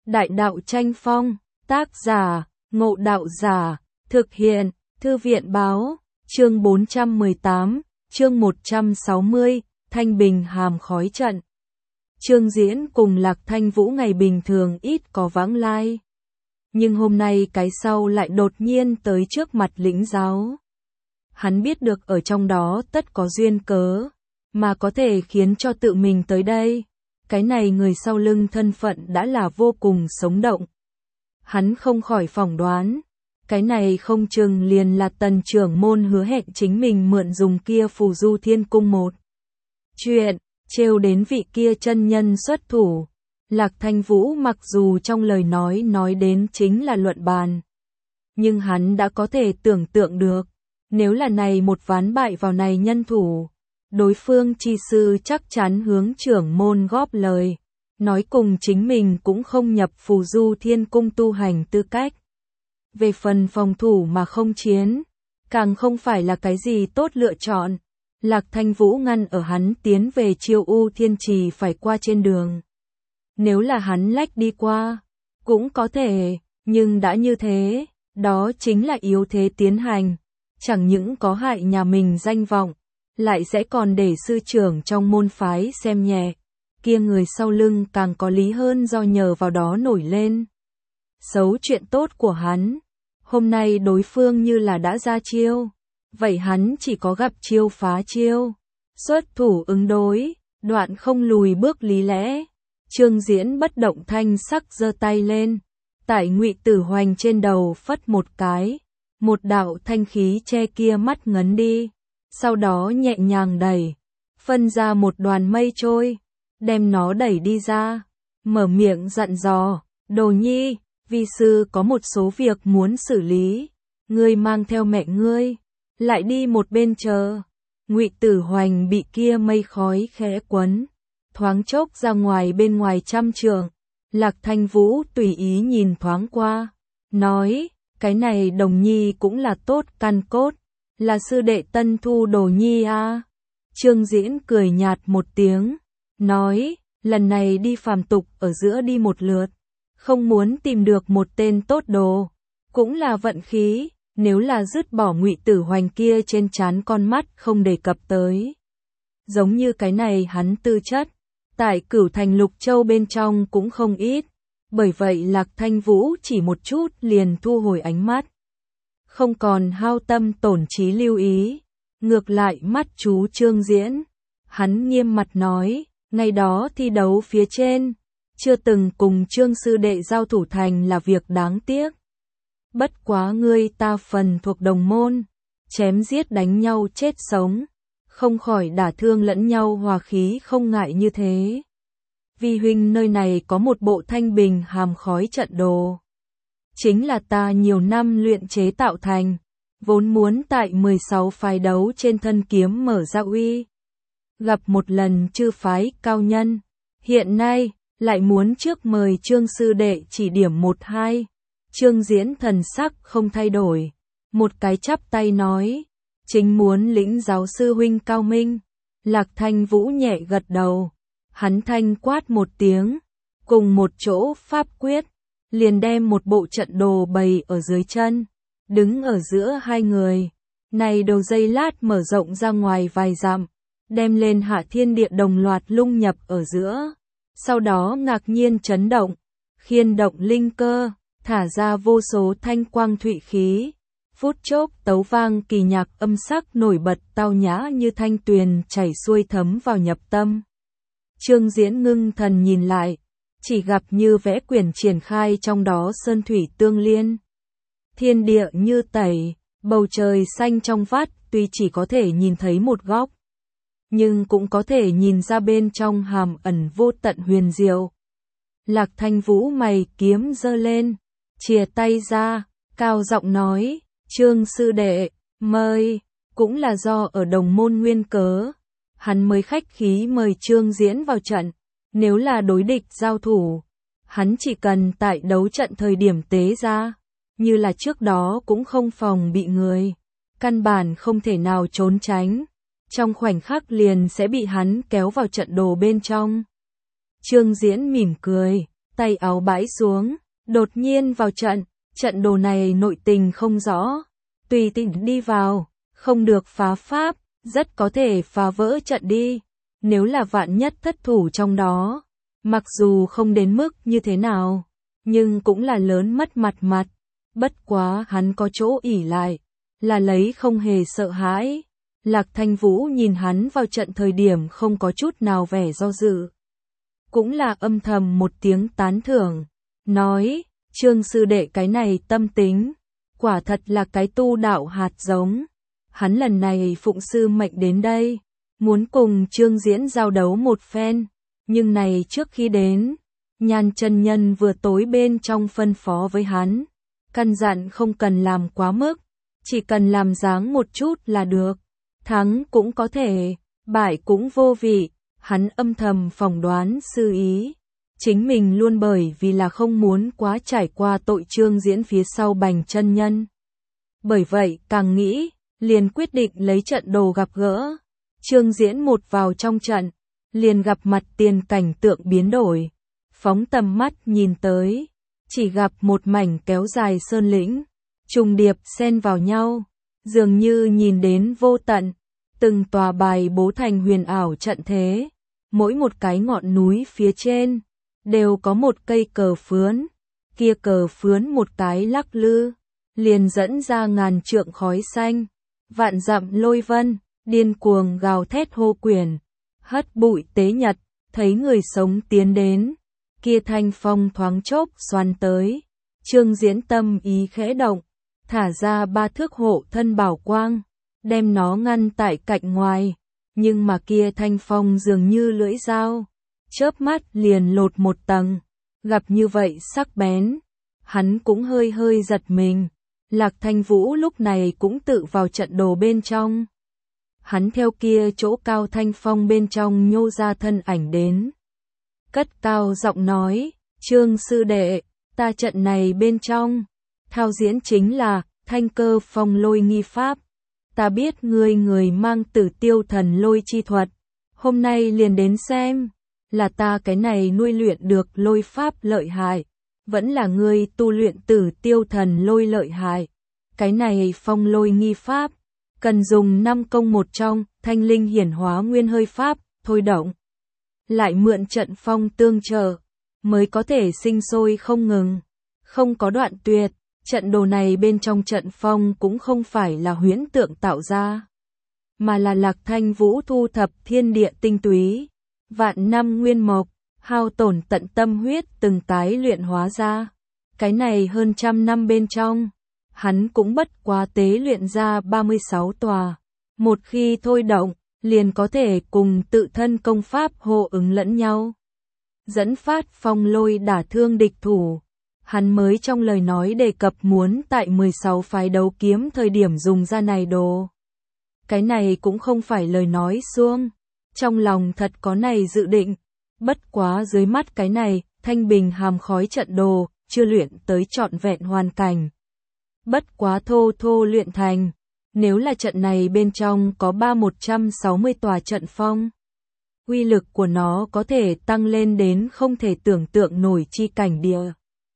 Đại đạo tranh phong, tác giả, Ngộ Đạo Giả, thực hiện, Thư viện báo, chương 418, chương 160, Thanh Bình hàm khói trận. Trương Diễn cùng Lạc Thanh Vũ ngày bình thường ít có vãng lai. Nhưng hôm nay cái sau lại đột nhiên tới trước mặt lĩnh giáo. Hắn biết được ở trong đó tất có duyên cớ, mà có thể khiến cho tự mình tới đây. Cái này người sau lưng thân phận đã là vô cùng sống động. Hắn không khỏi phỏng đoán, cái này không chừng liền là Tần trưởng môn hứa hẹn chính mình mượn dùng kia phù du thiên cung một chuyện, trêu đến vị kia chân nhân xuất thủ. Lạc Thanh Vũ mặc dù trong lời nói đến chính là luận bàn, nhưng hắn đã có thể tưởng tượng được, nếu là này một ván bại vào này nhân thủ, đối phương chi sư chắc chắn hướng trưởng môn góp lời, nói cùng chính mình cũng không nhập phù du thiên cung tu hành tư cách. Về phần phòng thủ mà không chiến, càng không phải là cái gì tốt lựa chọn. Lạc Thanh Vũ ngăn ở hắn tiến về Chiêu U Thiên Trì phải qua trên đường. Nếu là hắn lách đi qua, cũng có thể, nhưng đã như thế, đó chính là yếu thế tiến hành, chẳng những có hại nhà mình danh vọng, lại sẽ còn để sư trưởng trong môn phái xem nhẹ, kia người sau lưng càng có lý hơn do nhờ vào đó nổi lên. Xấu chuyện tốt của hắn, hôm nay đối phương như là đã ra chiêu, vậy hắn chỉ có gặp chiêu phá chiêu, xuất thủ ứng đối, đoạn không lùi bước lý lẽ. Trương Diễn bất động thanh sắc giơ tay lên, tại Ngụy Tử Hoành trên đầu phất một cái, một đạo thanh khí che kia mắt ngấn đi, sau đó nhẹ nhàng đẩy, phân ra một đoàn mây trôi, đem nó đẩy đi ra, mở miệng dặn dò, Đồ Nhi, vi sư có một số việc muốn xử lý, ngươi mang theo mẹ ngươi, lại đi một bên chờ. Ngụy Tử Hoành bị kia mây khói khẽ quấn, thoáng chốc ra ngoài bên ngoài trăm trượng. Lạc Thanh Vũ tùy ý nhìn thoáng qua, nói, cái này Đồng Nhi cũng là tốt căn cốt, là sư đệ tân thu Đồ Nhi a. Trương Diễn cười nhạt một tiếng, nói, lần này đi phàm tục ở giữa đi một lượt, không muốn tìm được một tên tốt đồ, cũng là vận khí, nếu là dứt bỏ Ngụy Tử Hoành kia trên trán con mắt không đề cập tới. Giống như cái này hắn tư chất, tại Cửu Thành Lục Châu bên trong cũng không ít, bởi vậy Lạc Thanh Vũ chỉ một chút liền thu hồi ánh mắt. Không còn hao tâm tổn trí lưu ý, ngược lại mắt chú Trương Diễn. Hắn nghiêm mặt nói, ngày đó thi đấu phía trên, chưa từng cùng Trương sư đệ giao thủ thành là việc đáng tiếc. Bất quá ngươi ta phần thuộc đồng môn, chém giết đánh nhau chết sống, không khỏi đả thương lẫn nhau hòa khí không ngại như thế. Vi huynh nơi này có một bộ Thanh Bình hàm khói trận đồ, chính là ta nhiều năm luyện chế tạo thành, vốn muốn tại 16 phái đấu trên thân kiếm mở ra uy. Gặp một lần chư phái cao nhân, hiện nay lại muốn trước mời Trương sư đệ chỉ điểm một hai. Trương Diễn thần sắc không thay đổi, một cái chắp tay nói, chính muốn lĩnh giáo sư huynh cao minh. Lạc Thanh Vũ nhẹ gật đầu, hắn thanh quát một tiếng, cùng một chỗ pháp quyết, liền đem một bộ trận đồ bày ở dưới chân, đứng ở giữa hai người. Này đầu dây lát mở rộng ra ngoài vài dặm, đem lên hạ thiên địa đồng loạt lung nhập ở giữa, sau đó ngạc nhiên chấn động, khiên động linh cơ, thả ra vô số thanh quang thụy khí. Phút chốc tấu vang kỳ nhạc âm sắc nổi bật tao nhã như thanh tuyền chảy xuôi thấm vào nhập tâm. Trương Diễn ngưng thần nhìn lại, chỉ gặp như vẽ quyển triển khai trong đó sơn thủy tương liên. Thiên địa như tẩy, bầu trời xanh trong vắt, tuy chỉ có thể nhìn thấy một góc, nhưng cũng có thể nhìn ra bên trong hàm ẩn vô tận huyền diệu. Lạc Thanh Vũ mày kiếm giơ lên, chìa tay ra, cao giọng nói, Trương sư đệ, mời, cũng là do ở đồng môn nguyên cớ, hắn mới khách khí mời Trương Diễn vào trận, nếu là đối địch giao thủ, hắn chỉ cần tại đấu trận thời điểm tế ra, như là trước đó cũng không phòng bị người, căn bản không thể nào trốn tránh, trong khoảnh khắc liền sẽ bị hắn kéo vào trận đồ bên trong. Trương Diễn mỉm cười, tay áo bãi xuống, đột nhiên vào trận, trận đồ này nội tình không rõ, tùy tiện đi vào, không được phá pháp, rất có thể phá vỡ trận đi, nếu là vạn nhất thất thủ trong đó, mặc dù không đến mức như thế nào, nhưng cũng là lớn mất mặt, bất quá hắn có chỗ ỷ lại, là lấy không hề sợ hãi. Lạc Thanh Vũ nhìn hắn vào trận thời điểm không có chút nào vẻ do dự. Cũng là âm thầm một tiếng tán thưởng, nói, Trương sư đệ cái này tâm tính, quả thật là cái tu đạo hạt giống. Hắn lần này phụng sư mệnh đến đây, muốn cùng Trương Diễn giao đấu một phen, nhưng này trước khi đến, Nhan chân nhân vừa tối bên trong phân phó với hắn, căn dặn không cần làm quá mức, chỉ cần làm dáng một chút là được, thắng cũng có thể, bại cũng vô vị, hắn âm thầm phỏng đoán sư ý. Chính mình luôn bởi vì là không muốn quá trải qua tội Trương Diễn phía sau Bành chân nhân. Bởi vậy càng nghĩ, liền quyết định lấy trận đồ gặp gỡ. Trương Diễn một vào trong trận, liền gặp mặt tiền cảnh tượng biến đổi. Phóng tầm mắt nhìn tới, chỉ gặp một mảnh kéo dài sơn lĩnh, trùng điệp xen vào nhau, dường như nhìn đến vô tận, từng tòa bài bố thành huyền ảo trận thế, mỗi một cái ngọn núi phía trên, đều có một cây cờ phướn, kia cờ phướn một cái lắc lư, liền dẫn ra ngàn trượng khói xanh, vạn dặm lôi vân, điên cuồng gào thét hô quyền, hất bụi tế nhật, thấy người sống tiến đến, kia thanh phong thoáng chốc xoắn tới, Trương Diễn tâm ý khẽ động, thả ra 3 thước hộ thân bảo quang, đem nó ngăn tại cạnh ngoài, nhưng mà kia thanh phong dường như lưỡi dao, chớp mắt liền lột một tầng, gặp như vậy sắc bén, hắn cũng hơi giật mình. Lạc Thanh Vũ lúc này cũng tự vào trận đồ bên trong. Hắn theo kia chỗ cao thanh phong bên trong nhô ra thân ảnh đến. Cất cao giọng nói, Trương sư đệ, ta trận này bên trong, thao diễn chính là thanh cơ phong lôi nghi pháp. Ta biết người mang Tử Tiêu thần lôi chi thuật, hôm nay liền đến xem, là ta cái này nuôi luyện được lôi pháp lợi hại, vẫn là ngươi tu luyện Tử Tiêu thần lôi lợi hại. Cái này phong lôi nghi pháp, cần dùng 5 công một trong, thanh linh hiển hóa nguyên hơi pháp, thôi động. Lại mượn trận phong tương trợ, mới có thể sinh sôi không ngừng, không có đoạn tuyệt. Trận đồ này bên trong trận phong cũng không phải là huyễn tượng tạo ra, mà là Lạc Thanh Vũ thu thập thiên địa tinh túy, vạn năm nguyên mộc, hao tổn tận tâm huyết từng cái luyện hóa ra. Cái này hơn trăm năm bên trong, hắn cũng bất quá tế luyện ra 36 tòa, một khi thôi động, liền có thể cùng tự thân công pháp hô ứng lẫn nhau, dẫn phát phong lôi đả thương địch thủ. Hắn mới trong lời nói đề cập muốn tại 16 phái đấu kiếm thời điểm dùng ra này đồ. Cái này cũng không phải lời nói suông, trong lòng thật có này dự định, bất quá dưới mắt cái này, thanh bình hàm khói trận đồ, chưa luyện tới trọn vẹn hoàn cảnh. Bất quá thô luyện thành, nếu là trận này bên trong có 160 tòa trận phong, uy lực của nó có thể tăng lên đến không thể tưởng tượng nổi chi cảnh địa.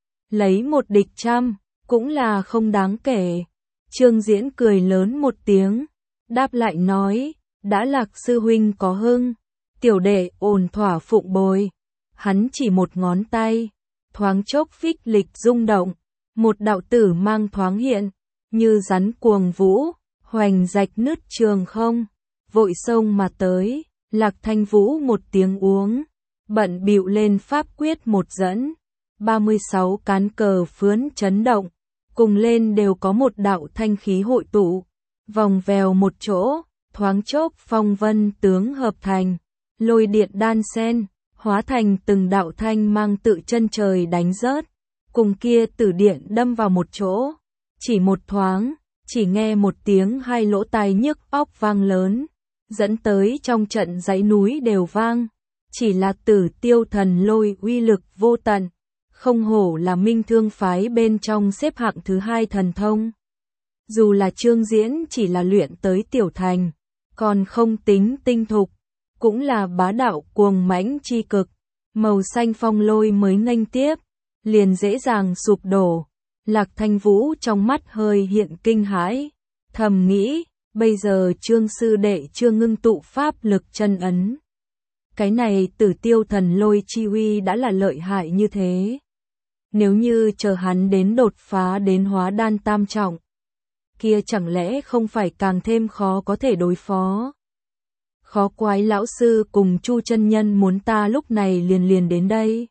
Lấy một địch trăm, cũng là không đáng kể. Trương Diễn cười lớn một tiếng, đáp lại nói, đã Lạc sư huynh có hưng, tiểu đệ ổn thỏa phụng bồi. Hắn chỉ một ngón tay, thoáng chốc phích lịch rung động, một đạo tử mang thoáng hiện, như rắn cuồng vũ, hoành rạch nứt trường không, vội xông mà tới. Lạc Thanh Vũ một tiếng uống, bận bịu lên pháp quyết một dẫn. 36 cán cờ phướn chấn động, cùng lên đều có một đạo thanh khí hội tụ, vòng vèo một chỗ, thoáng chốc phong vân tướng hợp thành, lôi điện đan sen, hóa thành từng đạo thanh mang tự chân trời đánh rớt, cùng kia tử điện đâm vào một chỗ, chỉ một thoáng, chỉ nghe một tiếng hai lỗ tai nhức óc vang lớn, dẫn tới trong trận dãy núi đều vang, chỉ là Tử Tiêu thần lôi uy lực vô tận. Không hổ là Minh Thương phái bên trong xếp hạng thứ 2 thần thông. Dù là Trương Diễn chỉ là luyện tới tiểu thành, còn không tính tinh thục, cũng là bá đạo cuồng mãnh chi cực. màu xanh phong lôi mới nghênh tiếp, liền dễ dàng sụp đổ. Lạc Thanh Vũ trong mắt hơi hiện kinh hãi, thầm nghĩ, bây giờ Trương sư đệ chưa ngưng tụ pháp lực chân ấn. Cái này Tử Tiêu thần lôi chi uy đã là lợi hại như thế. Nếu như chờ hắn đến đột phá đến hóa đan tam trọng, kia chẳng lẽ không phải càng thêm khó có thể đối phó. Khó quái lão sư cùng Chu chân nhân muốn ta lúc này liền đến đây.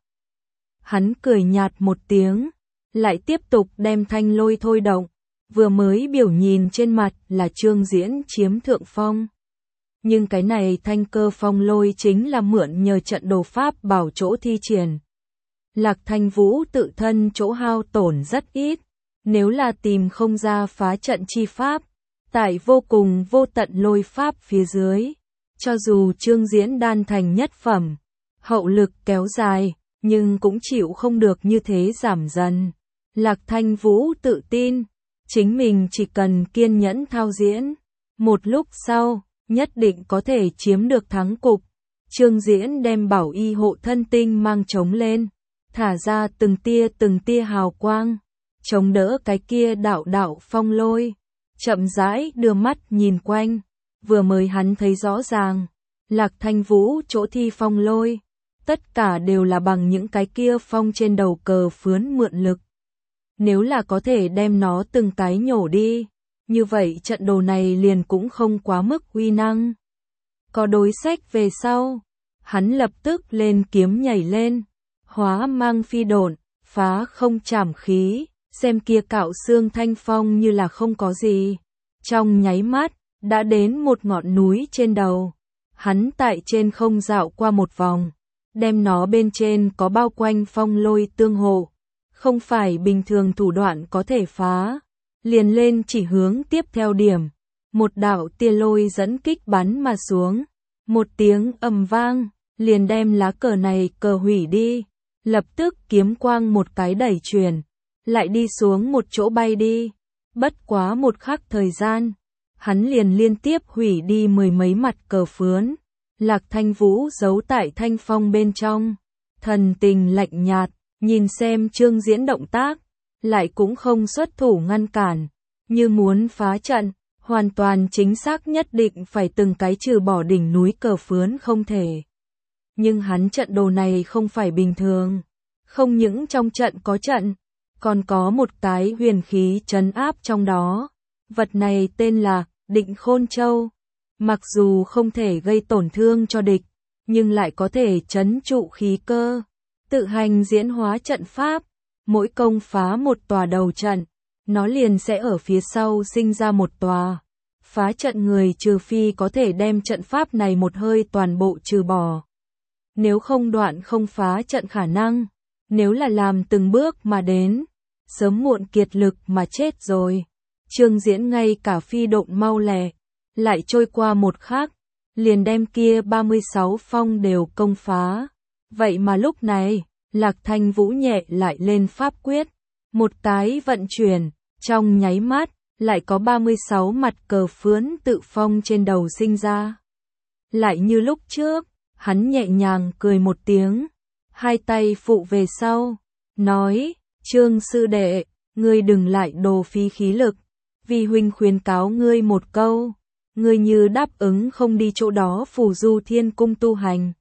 Hắn cười nhạt một tiếng, lại tiếp tục đem thanh lôi thôi động, vừa mới biểu nhìn trên mặt là Trương Diễn chiếm thượng phong. Nhưng cái này thanh cơ phong lôi chính là mượn nhờ trận đồ pháp bảo chỗ thi triển. Lạc Thanh Vũ tự thân chỗ hao tổn rất ít, nếu là tìm không ra phá trận chi pháp, tại vô cùng vô tận lôi pháp phía dưới, cho dù Trương Diễn đan thành nhất phẩm, hậu lực kéo dài, nhưng cũng chịu không được như thế giảm dần. Lạc Thanh Vũ tự tin, chính mình chỉ cần kiên nhẫn thao diễn, một lúc sau, nhất định có thể chiếm được thắng cục. Trương Diễn đem bảo y hộ thân tinh mang trống lên, thả ra từng tia hào quang, chống đỡ cái kia đạo đạo phong lôi, chậm rãi đưa mắt nhìn quanh, vừa mới hắn thấy rõ ràng, Lạc Thanh Vũ chỗ thi phong lôi, tất cả đều là bằng những cái kia phong trên đầu cờ phướn mượn lực. Nếu là có thể đem nó từng cái nhổ đi, như vậy trận đồ này liền cũng không quá mức uy năng. Có đối sách về sau, hắn lập tức lên kiếm nhảy lên, hóa mang phi độn, phá không trảm khí, xem kia cạo xương thanh phong như là không có gì. Trong nháy mắt, đã đến một ngọn núi trên đầu. Hắn tại trên không dạo qua một vòng, đem nó bên trên có bao quanh phong lôi tương hộ. Không phải bình thường thủ đoạn có thể phá. Liền lên chỉ hướng tiếp theo điểm. Một đạo tia lôi dẫn kích bắn mà xuống. Một tiếng ầm vang, liền đem lá cờ này cờ hủy đi. Lập tức kiếm quang một cái đẩy chuyển, lại đi xuống một chỗ bay đi. Bất quá một khắc thời gian, hắn liền liên tiếp hủy đi mười mấy mặt cờ phướn. Lạc Thanh Vũ giấu tại thanh phong bên trong, thần tình lạnh nhạt, nhìn xem Trương Diễn động tác, lại cũng không xuất thủ ngăn cản, như muốn phá trận, hoàn toàn chính xác nhất định phải từng cái trừ bỏ đỉnh núi cờ phướn không thể. Nhưng hắn trận đồ này không phải bình thường, không những trong trận có trận, còn có một cái huyền khí trấn áp trong đó. Vật này tên là Định Khôn Châu, mặc dù không thể gây tổn thương cho địch, nhưng lại có thể trấn trụ khí cơ, tự hành diễn hóa trận pháp. Mỗi công phá một tòa đầu trận, nó liền sẽ ở phía sau sinh ra một tòa. Phá trận người trừ phi có thể đem trận pháp này một hơi toàn bộ trừ bỏ. Nếu không đoạn không phá trận khả năng, nếu là làm từng bước mà đến, sớm muộn kiệt lực mà chết rồi. Trương Diễn ngay cả phi độn mau lẹ, lại trôi qua một khắc, liền đem kia 36 phong đều công phá. Vậy mà lúc này, Lạc Thanh Vũ nhẹ lại lên pháp quyết, một cái vận chuyển, trong nháy mắt, lại có 36 mặt cờ phướn tự phong trên đầu sinh ra. Lại như lúc trước, hắn nhẹ nhàng cười một tiếng, hai tay phụ về sau, nói, Trương sư đệ, ngươi đừng lại đồ phí khí lực, vì huynh khuyến cáo ngươi một câu, ngươi như đáp ứng không đi chỗ đó phù du thiên cung tu hành.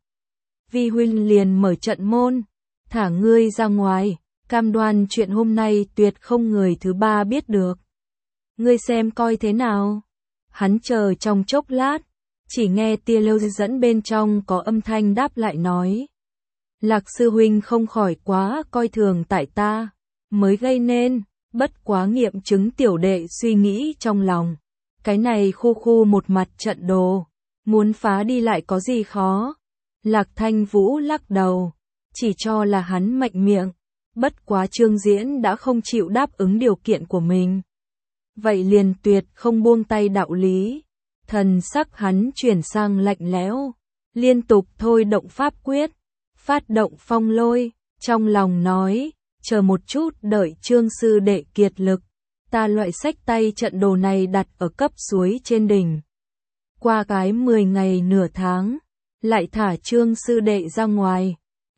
Vi huynh liền mở trận môn, thả ngươi ra ngoài, cam đoan chuyện hôm nay tuyệt không người thứ ba biết được. Ngươi xem coi thế nào. Hắn chờ trong chốc lát, chỉ nghe tia lêu dẫn bên trong có âm thanh đáp lại nói. Lạc sư huynh không khỏi quá coi thường tại ta, mới gây nên, bất quá nghiệm chứng tiểu đệ suy nghĩ trong lòng. Cái này khu một mặt trận đồ, muốn phá đi lại có gì khó. Lạc Thanh Vũ lắc đầu, chỉ cho là hắn mạnh miệng, bất quá Trương Diễn đã không chịu đáp ứng điều kiện của mình. Vậy liền tuyệt không buông tay đạo lý. Thần sắc hắn chuyển sang lạnh lẽo, liên tục thôi động pháp quyết, phát động phong lôi, trong lòng nói, chờ một chút đợi Trương sư đệ kiệt lực, ta loại sách tay trận đồ này đặt ở cấp suối trên đỉnh. Qua cái 10 ngày nửa tháng, lại thả Trương sư đệ ra ngoài,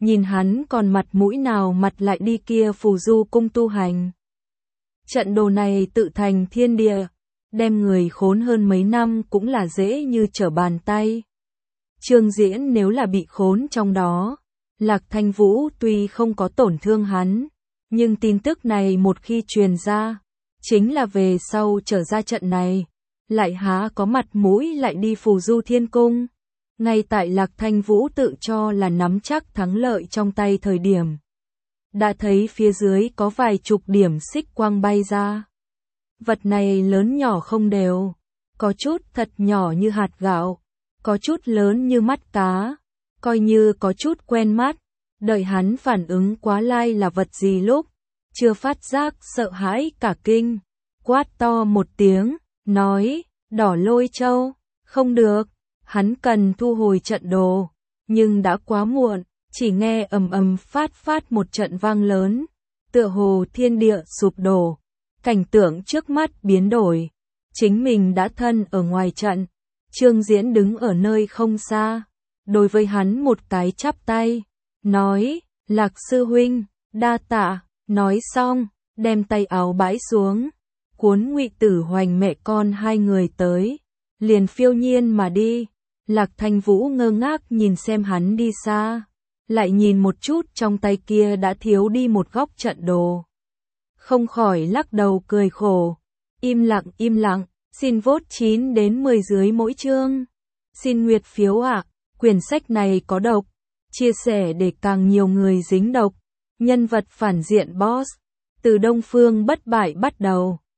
nhìn hắn còn mặt mũi nào mặt lại đi kia phù du cung tu hành. Trận đồ này tự thành thiên địa, đem người khốn hơn mấy năm cũng là dễ như trở bàn tay. Trương Diễn nếu là bị khốn trong đó, Lạc Thanh Vũ tuy không có tổn thương hắn, nhưng tin tức này một khi truyền ra, chính là về sau trở ra trận này, lại há có mặt mũi lại đi phù du thiên cung. Ngay tại Lạc Thanh Vũ tự cho là nắm chắc thắng lợi trong tay thời điểm, đã thấy phía dưới có vài chục điểm xích quang bay ra. Vật này lớn nhỏ không đều, có chút thật nhỏ như hạt gạo, có chút lớn như mắt cá, coi như có chút quen mắt. Đợi hắn phản ứng quá lai là vật gì lúc, chưa phát giác sợ hãi cả kinh, quát to một tiếng, nói, Đỏ Lôi Châu, không được, hắn cần thu hồi trận đồ, nhưng đã quá muộn, chỉ nghe ầm ầm phát một trận vang lớn, tựa hồ thiên địa sụp đổ, cảnh tượng trước mắt biến đổi, chính mình đã thân ở ngoài trận, Trương Diễn đứng ở nơi không xa, đối với hắn một cái chắp tay, nói, Lạc sư huynh, đa tạ, nói xong, đem tay áo bãi xuống, cuốn Ngụy Tử Hoành mẹ con hai người tới, liền phiêu nhiên mà đi. Lạc Thanh Vũ ngơ ngác nhìn xem hắn đi xa, lại nhìn một chút trong tay kia đã thiếu đi một góc trận đồ. Không khỏi lắc đầu cười khổ, im lặng, xin vote 9 đến 10 dưới mỗi chương. Xin nguyệt phiếu ạ, quyển sách này có độc, chia sẻ để càng nhiều người dính độc. Nhân vật phản diện boss, từ Đông Phương Bất Bại bắt đầu.